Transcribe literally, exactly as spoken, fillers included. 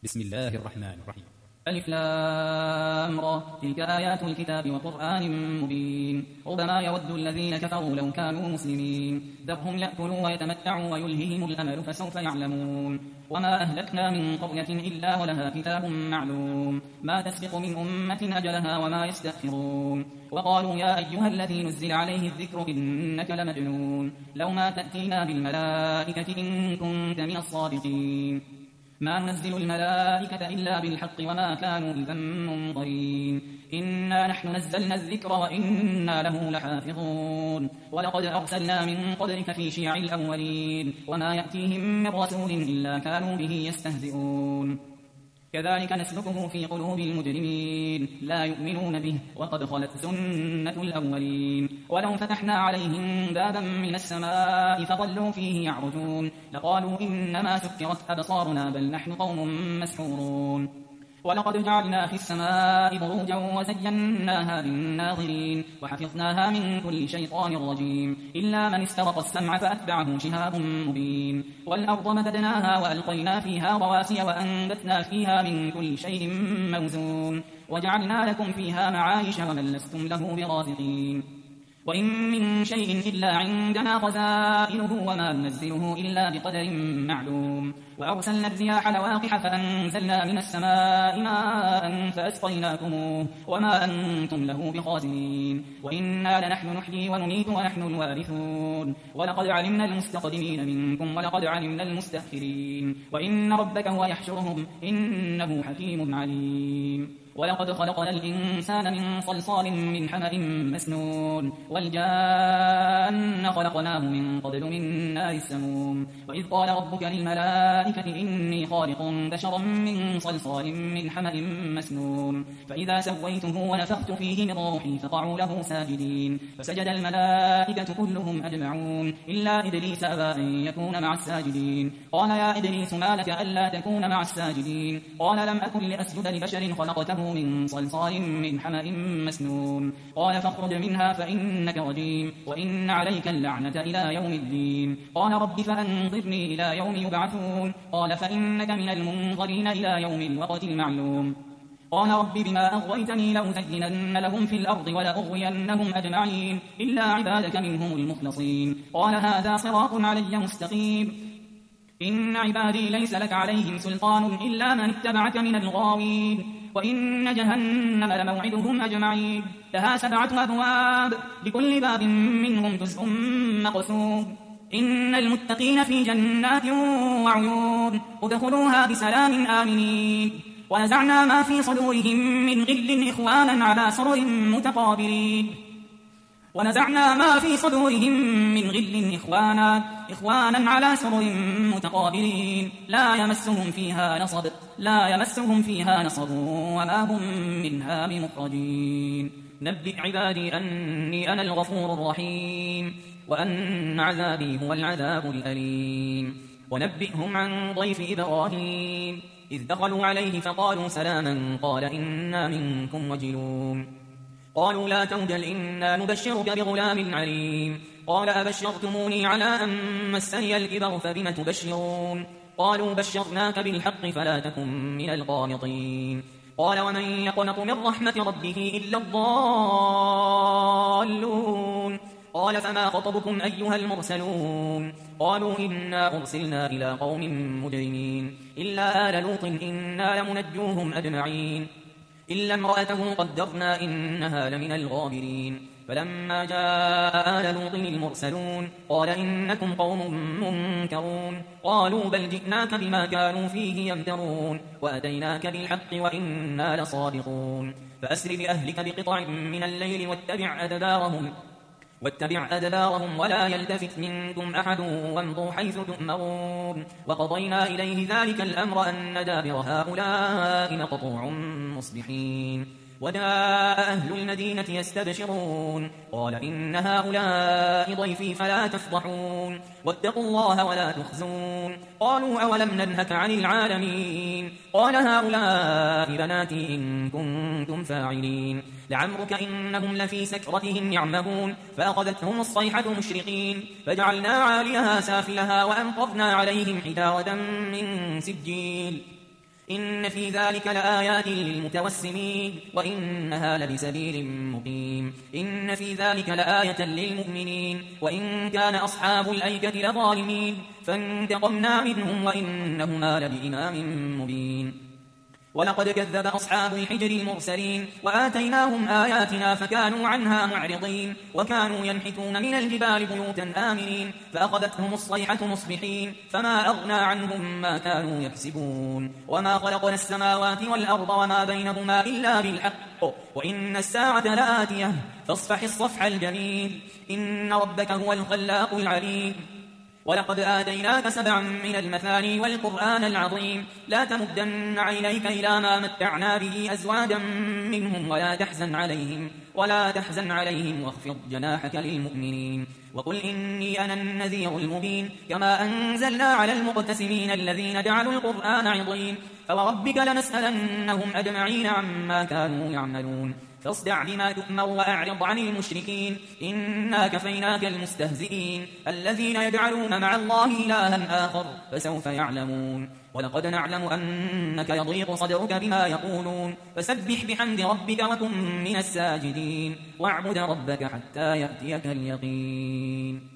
بسم الله الرحمن الرحيم. ألف لام را تلك آيات الكتاب وقرآن مبين ربما يود الذين كفروا لو كانوا مسلمين ذرهم يأكلوا ويتمتعوا ويلههم الأمل فسوف يعلمون وما أهلكنا من قرية إلا ولها كتاب معلوم ما تسبق من أمة أجلها وما يستأخرون وقالوا يا أيها الذي نزل عليه الذكر إنك لمجنون لو ما تأتينا بالملائكة إن كنت من الصادقين ما ننزل الملائكة إلا بالحق وما كانوا إذا منظرين إنا نحن نزلنا الذكر وإنا له لحافظون ولقد أرسلنا من قبلك في شيع الأولين وما يأتيهم من رسول إلا كانوا به يستهزئون كذلك نسلكه في قلوب المجرمين لا يؤمنون به وقد خلت سنة الأولين ولو فتحنا عليهم بابا من السماء فظلوا فيه يعرجون لقالوا إنما سكرت أبصارنا بل نحن قوم مسحورون ولقد جعلنا في السماء بروجا وزيناها للناظرين وحفظناها من كل شيطان رجيم إلا من استرق السمع فأتبعه شهاب مبين والأرض مددناها وألقينا فيها رواسي وأنبتنا فيها من كل شيء موزون وجعلنا لكم فيها معايش ومن لستم له برازقين وإن من شيء إلا عندنا خزائنه وما ننزله إلا بقدر معلوم وأرسلنا الرياح لواقح فأنزلنا من السماء ماء فأسقيناكموه وما أنتم له بخازنين وإنا لنحن نحيي ونميت ونحن الوارثون ولقد علمنا المستقدمين منكم ولقد علمنا المستأخرين وإن ربك هو يحشرهم إنه حكيم عليم ولقد خلقنا الإنسان من صلصال من حمأ مسنون والجان خلقناه من قبل من نار السموم وإذ قال ربك للملائكة إني خالق بشرا من صلصال من حمأ مسنون فإذا سويته ونفخت فيه من روحي فقعوا له ساجدين فسجد الملائكة كلهم أجمعون إلا إبليس أبى أن يكون مع الساجدين قال يا إبليس ما لك ألا تكون مع الساجدين قال لم أكن لأسجد لبشر خلقته من صلصال من حمأ مسنون قال فاخرج منها فإنك رجيم وإن عليك اللعنة إلى يوم الدين قال رب فأنظرني إلى يوم يبعثون قال فإنك من المنظرين إلى يوم الوقت المعلوم قال رب بما أغويتني لأزينن لهم في الأرض ولأغوينهم أجمعين إلا عبادك منهم المخلصين قال هذا صراط علي مستقيم إن عبادي ليس لك عليهم سلطان إلا من اتبعك من الغاوين وإن جهنم لموعدهم أجمعين لها سبعة أبواب لكل باب منهم جزء مقسوم إن المتقين في جنات وعيون ادخلوها بسلام آمنين ونزعنا ما في صدورهم من غل إخوانا على سرر متقابلين ونزعنا ما في صدورهم من غل إخوانا إخوانا على سرر متقابلين لا يمسهم فيها نصب لا يمسهم فيها نصب وما هم منها بمخرجين نبئ عبادي أني أنا الغفور الرحيم وأن عذابي هو العذاب الأليم ونبئهم عن ضيف إبراهيم إذ دخلوا عليه فقالوا سلاما قال إنا منكم وجلون قالوا لا توجل إنا نبشرك بغلام عليم قال أبشرتموني على أن مسني الكبر فبم تبشرون قالوا بشرناك بالحق فلا تكن من القانطين قال ومن يقنط من رحمة ربه إلا الضالون قال فما خطبكم أيها المرسلون قالوا إنا أرسلنا إلى قوم مجرمين إلا آل لوط إنا لمنجوهم أجمعين إلا امرأته قدرنا إنها لمن الغابرين فلما جاء آل لوط المرسلون قال إنكم قوم منكرون قالوا بل جئناك بما كانوا فيه يمترون وأتيناك بالحق وإنا لصادقون فأسر بأهلك بقطع من الليل واتبع أدبارهم واتبع أدبارهم ولا يلتفت منكم أحد وامضوا حيث تؤمرون وقضينا إليه ذلك الأمر أن دابر هؤلاء مقطوع مصبحين وجاء أهل المدينة يستبشرون قال إن هؤلاء ضيفي فلا تفضحون واتقوا الله ولا تخزون قالوا أولم ننهك عن العالمين قال هؤلاء بناتي إن كنتم فاعلين لعمرك إنهم لفي سكرتهم يعمهون فأخذتهم الصيحة مشرقين فجعلنا عاليها سافلها وأمطرنا عليهم حجارة من سجيل إن في ذلك لآيات للمتوسمين وإنها لبسبيل مقيم إن في ذلك لآية للمؤمنين وإن كان أصحاب الأيكة لظالمين فانتقمنا منهم وإنهما لبإمام مبين ولقد كذب أصحاب الحجر المرسلين وآتيناهم آياتنا فكانوا عنها معرضين وكانوا ينحتون من الجبال بيوتا آمنين فأخذتهم الصيحة مصبحين فما أغنى عنهم ما كانوا يكسبون وما خلقنا السماوات والأرض وما بينهما إلا بالحق وإن الساعة لآتية فاصفح الصفح الجميل إن ربك هو الخلاق العليم ولقد آتيناك سبعا من المثاني والقرآن العظيم لا تمدن عينيك إلى ما متعنا به أزواجا منهم ولا تحزن عليهم ولا تحزن عليهم واخفض جناحك للمؤمنين وقل إني أنا النذير المبين كما أنزلنا على المقتسمين الذين جعلوا القرآن عضين فوربك لنسألنهم أجمعين عما كانوا يعملون فاصدع بما تؤمر وأعرض عن المشركين إنا كفيناك المستهزئين الذين يجعلون مع الله إلها آخر فسوف يعلمون ولقد نعلم أنك يضيق صدرك بما يقولون فسبح بحمد ربك وكن من الساجدين واعبد ربك حتى يأتيك اليقين